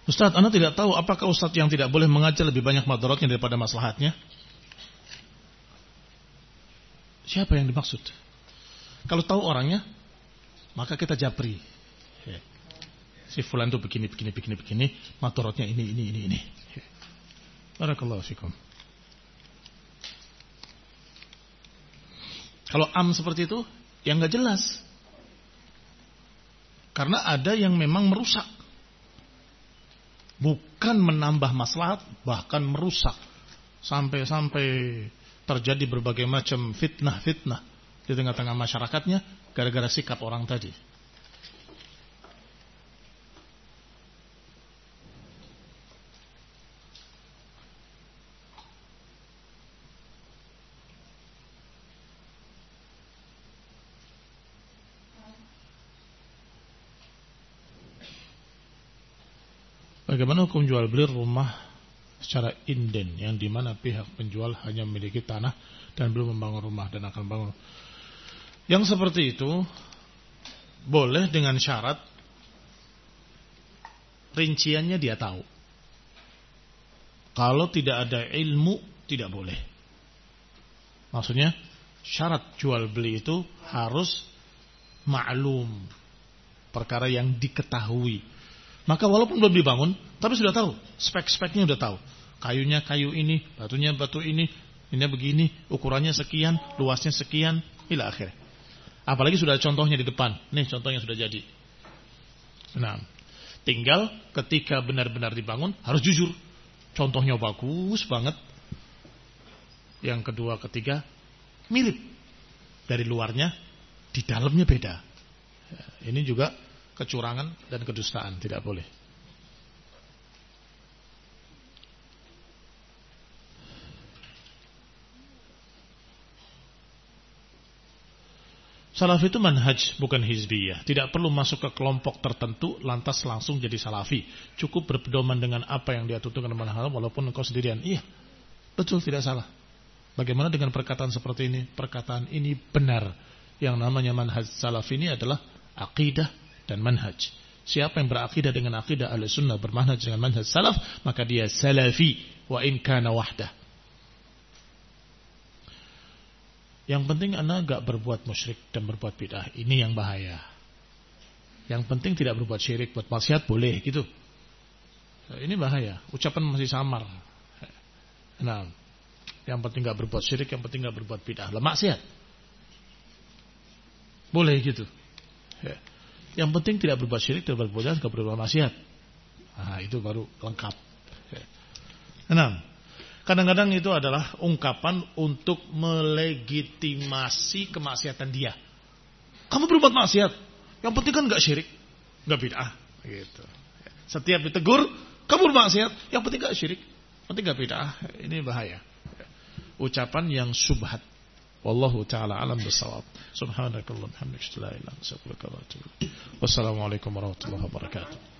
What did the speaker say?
Ustaz, Anda tidak tahu apakah Ustaz yang tidak boleh mengajar lebih banyak madaratnya daripada maslahatnya? Siapa yang dimaksud? Kalau tahu orangnya, maka kita japri. Si fulan itu begini, madaratnya ini. Barakallahu fikum. Kalau seperti itu, yang nggak jelas. Karena ada yang memang merusak. Bukan menambah maslahat, bahkan merusak. Sampai terjadi berbagai macam fitnah di tengah-tengah masyarakatnya gara-gara sikap orang tadi. Bagaimana hukum jual beli rumah secara inden yang dimana pihak penjual hanya memiliki tanah dan belum membangun rumah dan akan bangun? Yang seperti itu boleh dengan syarat rinciannya dia tahu. Kalau tidak ada ilmu tidak boleh. Maksudnya syarat jual beli itu harus maklum, perkara yang diketahui. Maka walaupun belum dibangun, tapi sudah tahu, spek-speknya sudah tahu. Kayunya kayu ini, batunya batu ini begini, ukurannya sekian, luasnya sekian, ila akhir. Apalagi sudah contohnya di depan. Nih contohnya sudah jadi. Nah, tinggal ketika benar-benar dibangun harus jujur. Contohnya bagus banget. Yang kedua, ketiga mirip. Dari luarnya, di dalamnya beda. Ini juga kecurangan dan kedustaan, tidak boleh. Salaf itu manhaj, bukan hizbiyah. Tidak perlu masuk ke kelompok tertentu lantas langsung jadi salafi. Cukup berpedoman dengan apa yang dia tuntutkan dengan manhaj walaupun engkau sendirian. Iya, betul, tidak salah. Bagaimana dengan perkataan seperti ini? Perkataan ini benar. Yang namanya manhaj salaf ini adalah aqidah dan manhaj. Siapa yang berakidah dengan akidah Ahlussunnah, bermanhaj dengan manhaj salaf, maka dia salafi wa in kana wahdah. Yang penting anda gak berbuat musyrik dan berbuat bid'ah. Ini yang bahaya. Yang penting tidak berbuat syirik, buat maksiat boleh gitu. Ini bahaya. Ucapan masih samar. Nah, yang penting gak berbuat syirik, yang penting gak berbuat bid'ah. Lah maksiat. Boleh gitu. Yang penting tidak berbuat syirik, tidak berbuat bid'ah, tidak berbuat maksiat. Nah, itu baru lengkap. Nah, kadang-kadang itu adalah ungkapan untuk melegitimasi kemaksiatan dia. Kamu berbuat maksiat, yang penting kan nggak syirik, nggak bid'ah, gitu. Setiap ditegur, kamu bermaksiat, yang penting nggak syirik, penting nggak bid'ah. Ini bahaya. Ucapan yang syubhat. Wallahu ta'ala alam bisawab. Subhanakallahumma hamdaka la ilaha illa anta astaghfiruka wa atubu ilaik. Wassalamualaikum warahmatullahi wabarakatuh.